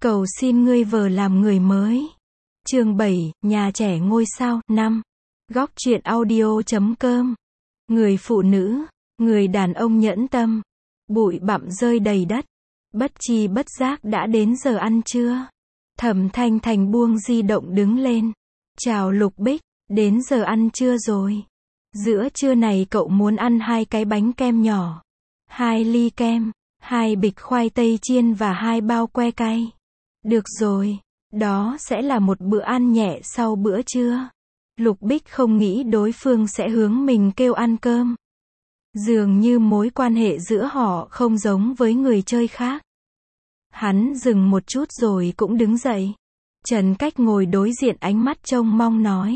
Cầu xin ngươi vờ làm người mới. Chương 7, Nhà trẻ ngôi sao, 5. Góc truyện audio.com. Người phụ nữ, người đàn ông nhẫn tâm. Bụi bặm rơi đầy đất. Bất chi bất giác đã đến giờ ăn trưa. Thẩm Thanh Thành buông di động đứng lên. Chào Lục Bích, đến giờ ăn trưa rồi. Giữa trưa này cậu muốn ăn 2 cái bánh kem nhỏ, 2 ly kem, 2 bịch khoai tây chiên và 2 bao que cay. Được rồi, đó sẽ là một bữa ăn nhẹ sau bữa trưa. Lục Bích không nghĩ đối phương sẽ hướng mình kêu ăn cơm. Dường như mối quan hệ giữa họ không giống với người chơi khác. Hắn dừng một chút rồi cũng đứng dậy. Trần Cách ngồi đối diện ánh mắt trông mong nói.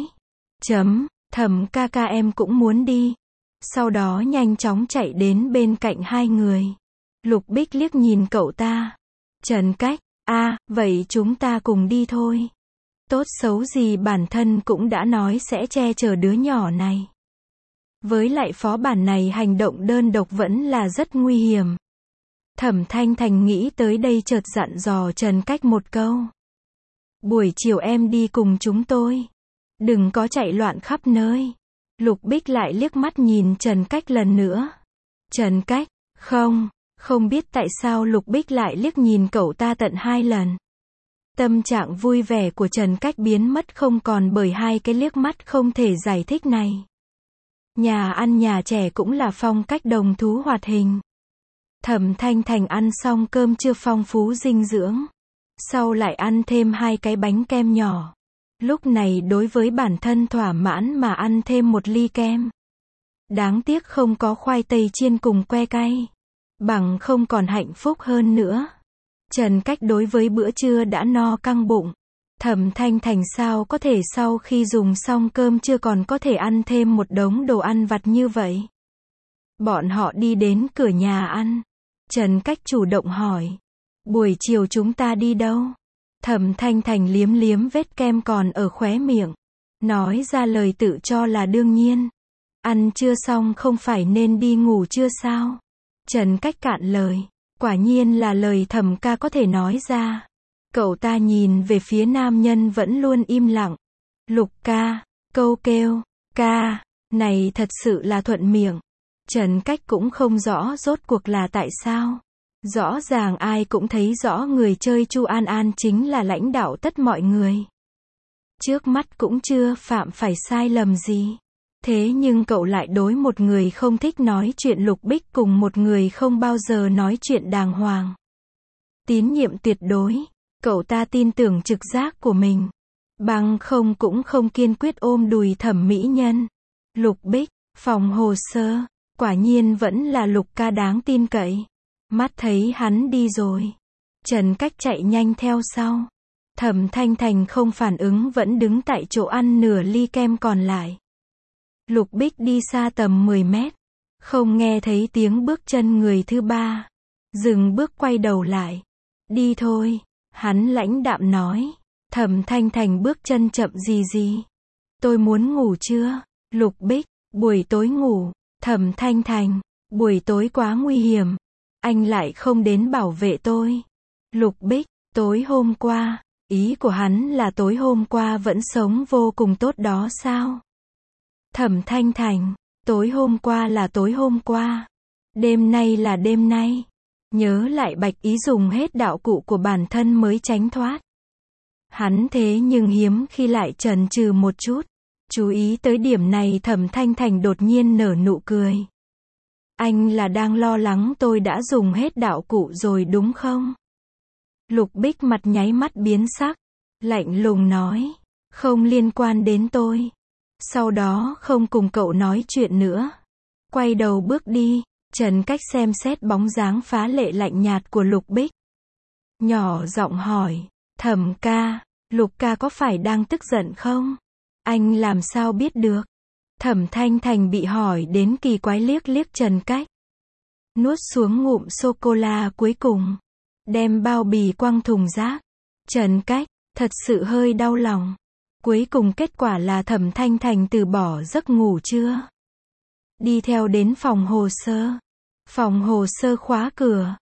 Thẩm ca ca em cũng muốn đi. Sau đó nhanh chóng chạy đến bên cạnh hai người. Lục Bích liếc nhìn cậu ta. Trần Cách, vậy chúng ta cùng đi thôi. Tốt xấu gì bản thân cũng đã nói sẽ che chở đứa nhỏ này. Với lại phó bản này hành động đơn độc vẫn là rất nguy hiểm. Thẩm Thanh Thành nghĩ tới đây chợt dặn dò Trần Cách một câu. Buổi chiều em đi cùng chúng tôi. Đừng có chạy loạn khắp nơi. Lục Bích lại liếc mắt nhìn Trần Cách lần nữa. Trần Cách, không biết tại sao Lục Bích lại liếc nhìn cậu ta tận 2 lần. Tâm trạng vui vẻ của Trần Cách biến mất không còn bởi 2 cái liếc mắt không thể giải thích này. Nhà ăn nhà trẻ cũng là phong cách đồng thú hoạt hình. Thẩm Thanh Thành ăn xong cơm trưa phong phú dinh dưỡng. Sau lại ăn thêm 2 cái bánh kem nhỏ. Lúc này đối với bản thân thỏa mãn mà ăn thêm 1 ly kem. Đáng tiếc không có khoai tây chiên cùng que cay. Bằng không còn hạnh phúc hơn nữa. Trần Cách đối với bữa trưa đã no căng bụng. Thẩm Thanh Thành sao có thể sau khi dùng xong cơm trưa còn có thể ăn thêm một đống đồ ăn vặt như vậy. Bọn họ đi đến cửa nhà ăn. Trần Cách chủ động hỏi. Buổi chiều chúng ta đi đâu? Thẩm Thanh Thành liếm liếm vết kem còn ở khóe miệng. Nói ra lời tự cho là đương nhiên. Ăn trưa xong không phải nên đi ngủ trưa sao? Trần Cách cạn lời. Quả nhiên là lời Thẩm ca có thể nói ra. Cậu ta nhìn về phía nam nhân vẫn luôn im lặng. Lục ca, câu kêu, ca, này thật sự là thuận miệng. Trần Cách cũng không rõ rốt cuộc là tại sao. Rõ ràng ai cũng thấy rõ người chơi Chu An An chính là lãnh đạo tất mọi người. Trước mắt cũng chưa phạm phải sai lầm gì. Thế nhưng cậu lại đối một người không thích nói chuyện Lục Bích cùng một người không bao giờ nói chuyện đàng hoàng. Tín nhiệm tuyệt đối. Cậu ta tin tưởng trực giác của mình. Bằng không cũng không kiên quyết ôm đùi thẩm mỹ nhân. Lục Bích, phòng hồ sơ. Quả nhiên vẫn là Lục ca đáng tin cậy. Mắt thấy hắn đi rồi. Trần Cách chạy nhanh theo sau. Thẩm Thanh Thành không phản ứng vẫn đứng tại chỗ ăn nửa ly kem còn lại. Lục Bích đi xa tầm 10 mét. Không nghe thấy tiếng bước chân người thứ ba. Dừng bước quay đầu lại. Đi thôi. Hắn lãnh đạm nói. Thẩm Thanh Thành bước chân chậm gì. Tôi muốn ngủ chưa? Lục Bích, buổi tối ngủ. Thẩm Thanh Thành, buổi tối quá nguy hiểm. Anh lại không đến bảo vệ tôi. Lục Bích, tối hôm qua. Ý của hắn là tối hôm qua vẫn sống vô cùng tốt đó sao? Thẩm Thanh Thành, tối hôm qua là tối hôm qua. Đêm nay là đêm nay. Nhớ lại Bạch Ý dùng hết đạo cụ của bản thân mới tránh thoát. Hắn thế nhưng hiếm khi lại chần chừ một chút. Chú ý tới điểm này Thẩm Thanh Thành đột nhiên nở nụ cười. Anh là đang lo lắng tôi đã dùng hết đạo cụ rồi đúng không? Lục Bích mặt nháy mắt biến sắc. Lạnh lùng nói. Không liên quan đến tôi. Sau đó không cùng cậu nói chuyện nữa. Quay đầu bước đi. Trần Cách xem xét bóng dáng phá lệ lạnh nhạt của Lục Bích. Nhỏ giọng hỏi. Thẩm ca, Lục ca có phải đang tức giận không? Anh làm sao biết được? Thẩm Thanh Thành bị hỏi đến kỳ quái liếc liếc Trần Cách. Nuốt xuống ngụm sô-cô-la cuối cùng. Đem bao bì quăng thùng rác. Trần Cách, thật sự hơi đau lòng. Cuối cùng kết quả là Thẩm Thanh Thành từ bỏ giấc ngủ trưa. Đi theo đến phòng hồ sơ. Phòng hồ sơ khóa cửa.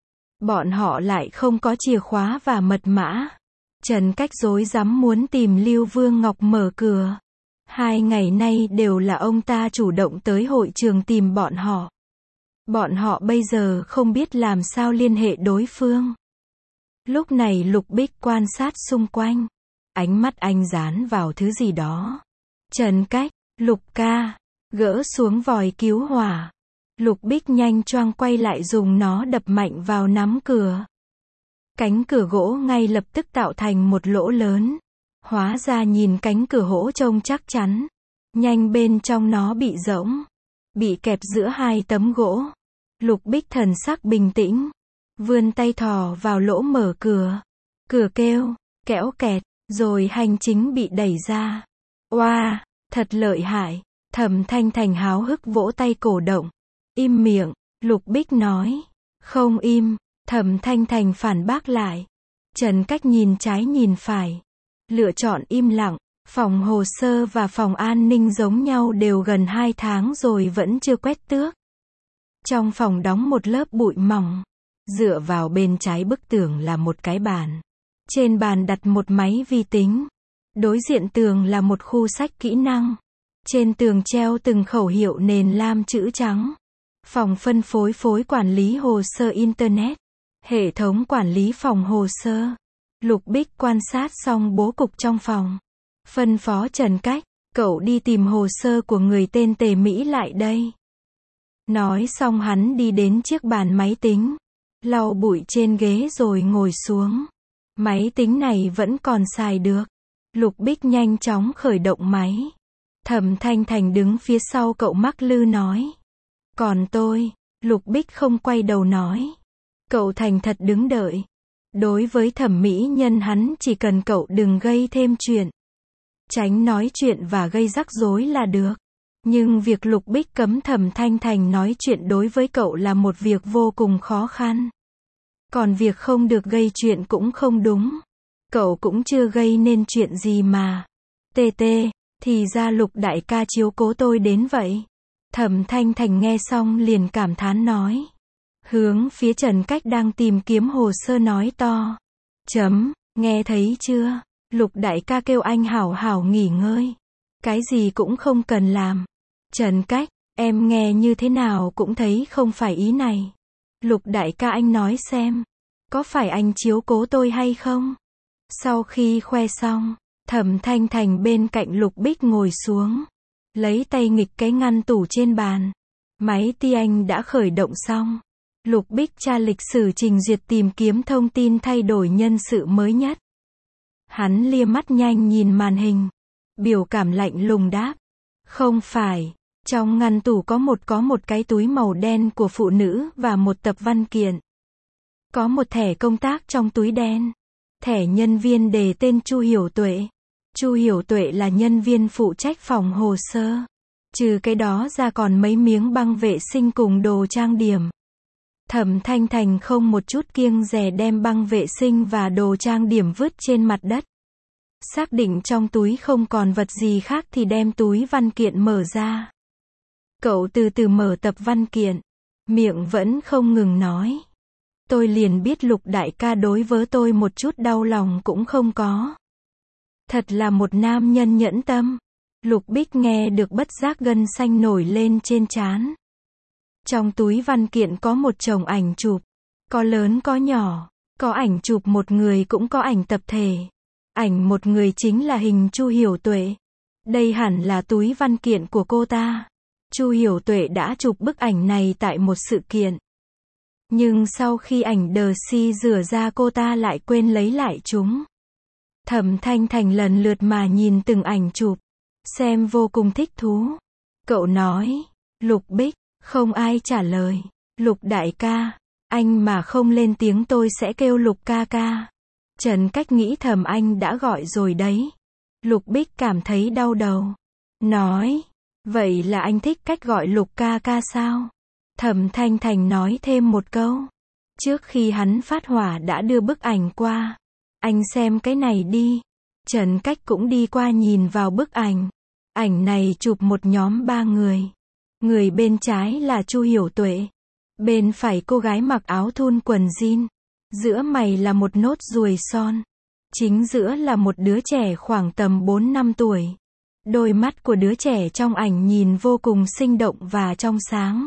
Bọn họ lại không có chìa khóa và mật mã. Trần Cách rối rắm muốn tìm Lưu Vương Ngọc mở cửa. 2 ngày nay đều là ông ta chủ động tới hội trường tìm bọn họ. Bọn họ bây giờ không biết làm sao liên hệ đối phương. Lúc này Lục Bích quan sát xung quanh. Ánh mắt anh dán vào thứ gì đó. Trần Cách, Lục ca, gỡ xuống vòi cứu hỏa. Lục Bích nhanh choang quay lại dùng nó đập mạnh vào nắm cửa. Cánh cửa gỗ ngay lập tức tạo thành một lỗ lớn. Hóa ra nhìn cánh cửa gỗ trông chắc chắn. Nhanh bên trong nó bị rỗng. Bị kẹp giữa 2 tấm gỗ. Lục Bích thần sắc bình tĩnh. Vươn tay thò vào lỗ mở cửa. Cửa kêu, kẽo kẹt, rồi hành chính bị đẩy ra. Oa, thật lợi hại. Thẩm Thanh Thành háo hức vỗ tay cổ động. Im miệng, Lục Bích nói. Không im, Thẩm Thanh Thành phản bác lại. Trần Cách nhìn trái nhìn phải. Lựa chọn im lặng. Phòng hồ sơ và phòng an ninh giống nhau đều gần 2 tháng rồi vẫn chưa quét tước. Trong phòng đóng một lớp bụi mỏng. Dựa vào bên trái bức tường là một cái bàn. Trên bàn đặt một máy vi tính. Đối diện tường là một khu sách kỹ năng. Trên tường treo từng khẩu hiệu nền lam chữ trắng. Phòng phân phối quản lý hồ sơ Internet. Hệ thống quản lý phòng hồ sơ. Lục Bích quan sát xong bố cục trong phòng. Phân phó Trần Cách, cậu đi tìm hồ sơ của người tên Tề Mỹ lại đây. Nói xong hắn đi đến chiếc bàn máy tính. Lau bụi trên ghế rồi ngồi xuống. Máy tính này vẫn còn xài được. Lục Bích nhanh chóng khởi động máy. Thẩm Thanh Thành đứng phía sau cậu mắc lư nói. Còn tôi, Lục Bích không quay đầu nói. Cậu thành thật đứng đợi. Đối với thẩm mỹ nhân hắn chỉ cần cậu đừng gây thêm chuyện. Tránh nói chuyện và gây rắc rối là được. Nhưng việc Lục Bích cấm Thẩm Thanh Thành nói chuyện đối với cậu là một việc vô cùng khó khăn. Còn việc không được gây chuyện cũng không đúng. Cậu cũng chưa gây nên chuyện gì mà. Thì ra Lục đại ca chiếu cố tôi đến vậy. Thẩm Thanh Thành nghe xong liền cảm thán nói. Hướng phía Trần Cách đang tìm kiếm hồ sơ nói to. Nghe thấy chưa? Lục đại ca kêu anh hảo hảo nghỉ ngơi. Cái gì cũng không cần làm. Trần Cách, em nghe như thế nào cũng thấy không phải ý này. Lục đại ca anh nói xem. Có phải anh chiếu cố tôi hay không? Sau khi khoe xong, Thẩm Thanh Thành bên cạnh Lục Bích ngồi xuống. Lấy tay nghịch cái ngăn tủ trên bàn. Máy ti anh đã khởi động xong. Lục Bích tra lịch sử trình duyệt tìm kiếm thông tin thay đổi nhân sự mới nhất. Hắn lia mắt nhanh nhìn màn hình. Biểu cảm lạnh lùng đáp. Không phải. Trong ngăn tủ có một cái túi màu đen của phụ nữ và một tập văn kiện. Có một thẻ công tác trong túi đen. Thẻ nhân viên đề tên Chu Hiểu Tuệ. Chu Hiểu Tuệ là nhân viên phụ trách phòng hồ sơ. Trừ cái đó ra còn mấy miếng băng vệ sinh cùng đồ trang điểm. Thẩm Thanh Thành không một chút kiêng dè đem băng vệ sinh và đồ trang điểm vứt trên mặt đất. Xác định trong túi không còn vật gì khác thì đem túi văn kiện mở ra. Cậu từ từ mở tập văn kiện. Miệng vẫn không ngừng nói. Tôi liền biết Lục đại ca đối với tôi một chút đau lòng cũng không có. Thật là một nam nhân nhẫn tâm. Lục Bích nghe được bất giác gân xanh nổi lên trên trán. Trong túi văn kiện có một chồng ảnh chụp. Có lớn có nhỏ. Có ảnh chụp một người cũng có ảnh tập thể. Ảnh một người chính là hình Chu Hiểu Tuệ. Đây hẳn là túi văn kiện của cô ta. Chu Hiểu Tuệ đã chụp bức ảnh này tại một sự kiện. Nhưng sau khi ảnh đờ si rửa ra cô ta lại quên lấy lại chúng. Thẩm Thanh Thành lần lượt mà nhìn từng ảnh chụp. Xem vô cùng thích thú. Cậu nói. Lục Bích. Không ai trả lời. Lục đại ca. Anh mà không lên tiếng tôi sẽ kêu Lục ca ca. Trần Cách nghĩ thầm anh đã gọi rồi đấy. Lục Bích cảm thấy đau đầu. Nói. Vậy là anh thích cách gọi Lục ca ca sao? Thẩm Thanh Thành nói thêm một câu. Trước khi hắn phát hỏa đã đưa bức ảnh qua. Anh xem cái này đi. Trần Cách cũng đi qua nhìn vào bức ảnh. Ảnh này chụp một nhóm 3 người. Người bên trái là Chu Hiểu Tuệ. Bên phải cô gái mặc áo thun quần jean. Giữa mày là một nốt ruồi son. Chính giữa là một đứa trẻ khoảng tầm 4 năm tuổi. Đôi mắt của đứa trẻ trong ảnh nhìn vô cùng sinh động và trong sáng.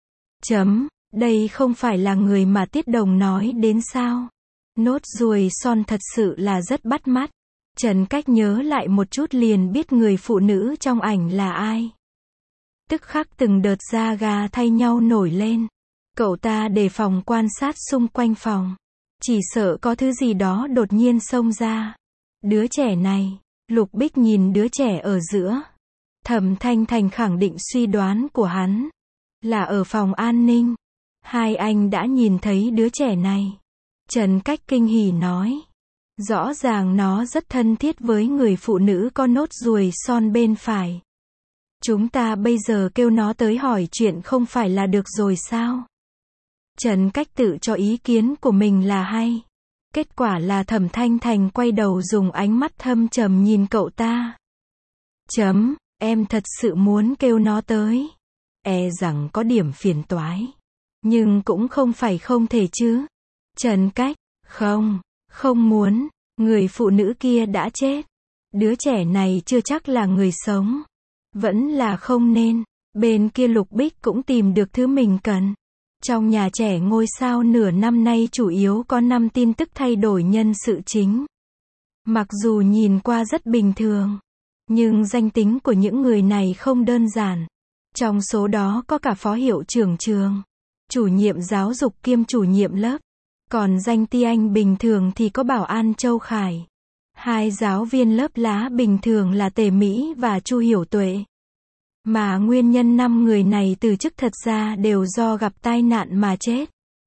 Đây không phải là người mà Tiết Đồng nói đến sao? Nốt ruồi son thật sự là rất bắt mắt. Trần Cách nhớ lại một chút liền biết người phụ nữ trong ảnh là ai. Tức khắc từng đợt da gà thay nhau nổi lên. Cậu ta đề phòng quan sát xung quanh phòng. Chỉ sợ có thứ gì đó đột nhiên xông ra. Đứa trẻ này, Lục Bích nhìn đứa trẻ ở giữa. Thẩm Thanh Thành khẳng định suy đoán của hắn. Là ở phòng an ninh. Hai anh đã nhìn thấy đứa trẻ này. Trần Cách kinh hỉ nói. Rõ ràng nó rất thân thiết với người phụ nữ có nốt ruồi son bên phải. Chúng ta bây giờ kêu nó tới hỏi chuyện không phải là được rồi sao? Trần Cách tự cho ý kiến của mình là hay. Kết quả là Thẩm Thanh Thành quay đầu dùng ánh mắt thâm trầm nhìn cậu ta. Em thật sự muốn kêu nó tới. E rằng có điểm phiền toái. Nhưng cũng không phải không thể chứ. Trần Cách, không muốn. Người phụ nữ kia đã chết. Đứa trẻ này chưa chắc là người sống. Vẫn là không nên. Bên kia Lục Bích cũng tìm được thứ mình cần. Trong Nhà Trẻ Ngôi Sao nửa năm nay chủ yếu có 5 tin tức thay đổi nhân sự chính. Mặc dù nhìn qua rất bình thường, nhưng danh tính của những người này không đơn giản. Trong số đó có cả phó hiệu trưởng trường, chủ nhiệm giáo dục kiêm chủ nhiệm lớp. Còn danh ti anh bình thường thì có bảo an Châu Khải. 2 giáo viên lớp lá bình thường là Tề Mỹ và Chu Hiểu Tuệ. Mà nguyên nhân 5 người này từ chức thật ra đều do gặp tai nạn mà chết.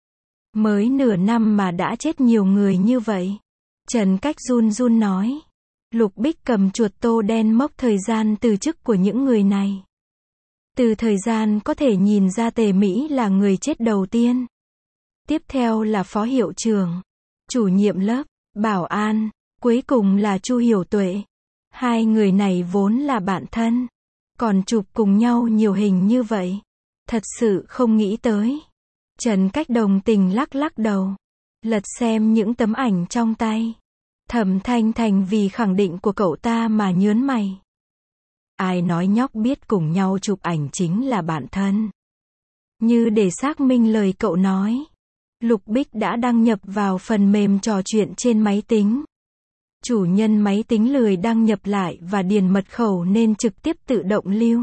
Mới nửa năm mà đã chết nhiều người như vậy. Trần Cách run run nói. Lục Bích cầm chuột tô đen mốc thời gian từ chức của những người này. Từ thời gian có thể nhìn ra Tề Mỹ là người chết đầu tiên. Tiếp theo là phó hiệu trưởng, chủ nhiệm lớp, bảo an, cuối cùng là Chu Hiểu Tuệ. 2 người này vốn là bạn thân. Còn chụp cùng nhau nhiều hình như vậy. Thật sự không nghĩ tới. Trần Cách đồng tình lắc lắc đầu. Lật xem những tấm ảnh trong tay. Thẩm Thanh Thành vì khẳng định của cậu ta mà nhớn mày. Ai nói nhóc biết cùng nhau chụp ảnh chính là bạn thân. Như để xác minh lời cậu nói. Lục Bích đã đăng nhập vào phần mềm trò chuyện trên máy tính. Chủ nhân máy tính lười đăng nhập lại và điền mật khẩu nên trực tiếp tự động lưu.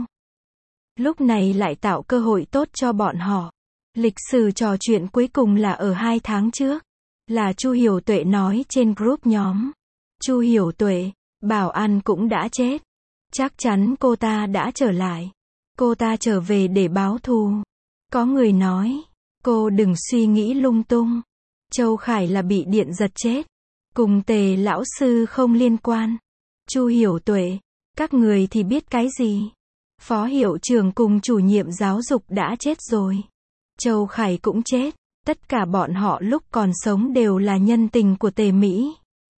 Lúc này lại tạo cơ hội tốt cho bọn họ. Lịch sử trò chuyện cuối cùng là ở 2 tháng trước. Là Chu Hiểu Tuệ nói trên group nhóm. Chu Hiểu Tuệ, bảo an cũng đã chết. Chắc chắn cô ta đã trở lại. Cô ta trở về để báo thù. Có người nói, cô đừng suy nghĩ lung tung. Châu Khải là bị điện giật chết. Cùng Tề lão sư không liên quan. Chu Hiểu Tuệ, các người thì biết cái gì? Phó hiệu trưởng cùng chủ nhiệm giáo dục đã chết rồi. Châu Khải cũng chết. Tất cả bọn họ lúc còn sống đều là nhân tình của Tề Mỹ.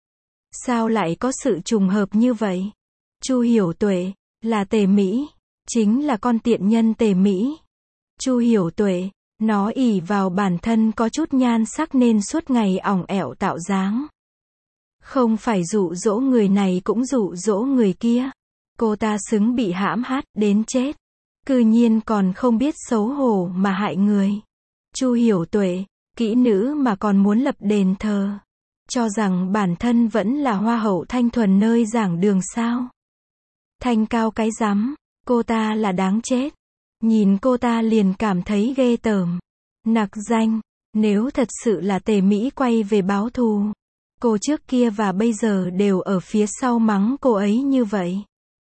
Sao lại có sự trùng hợp như vậy? Chu Hiểu Tuệ, là Tề Mỹ. Chính là con tiện nhân Tề Mỹ. Chu Hiểu Tuệ, nó ỷ vào bản thân có chút nhan sắc nên suốt ngày ỏng ẻo tạo dáng. Không phải dụ dỗ người này cũng dụ dỗ người kia. Cô ta xứng bị hãm hại đến chết. Cư nhiên còn không biết xấu hổ mà hại người. Chu Hiểu Tuệ, kỹ nữ mà còn muốn lập đền thờ. Cho rằng bản thân vẫn là hoa hậu thanh thuần nơi giảng đường sao. Thanh cao cái rắm, cô ta là đáng chết. Nhìn cô ta liền cảm thấy ghê tởm. Nặc danh, nếu thật sự là Tề Mỹ quay về báo thù. Cô trước kia và bây giờ đều ở phía sau mắng cô ấy như vậy.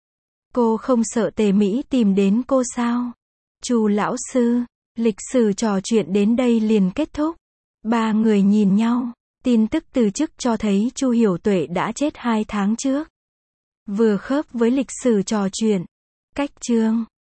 Cô không sợ Tề Mỹ tìm đến cô sao? Chu lão sư, lịch sử trò chuyện đến đây liền kết thúc. 3 người nhìn nhau. Tin tức từ chức cho thấy Chu Hiểu Tuệ đã chết 2 tháng trước. Vừa khớp với lịch sử trò chuyện. Cách chương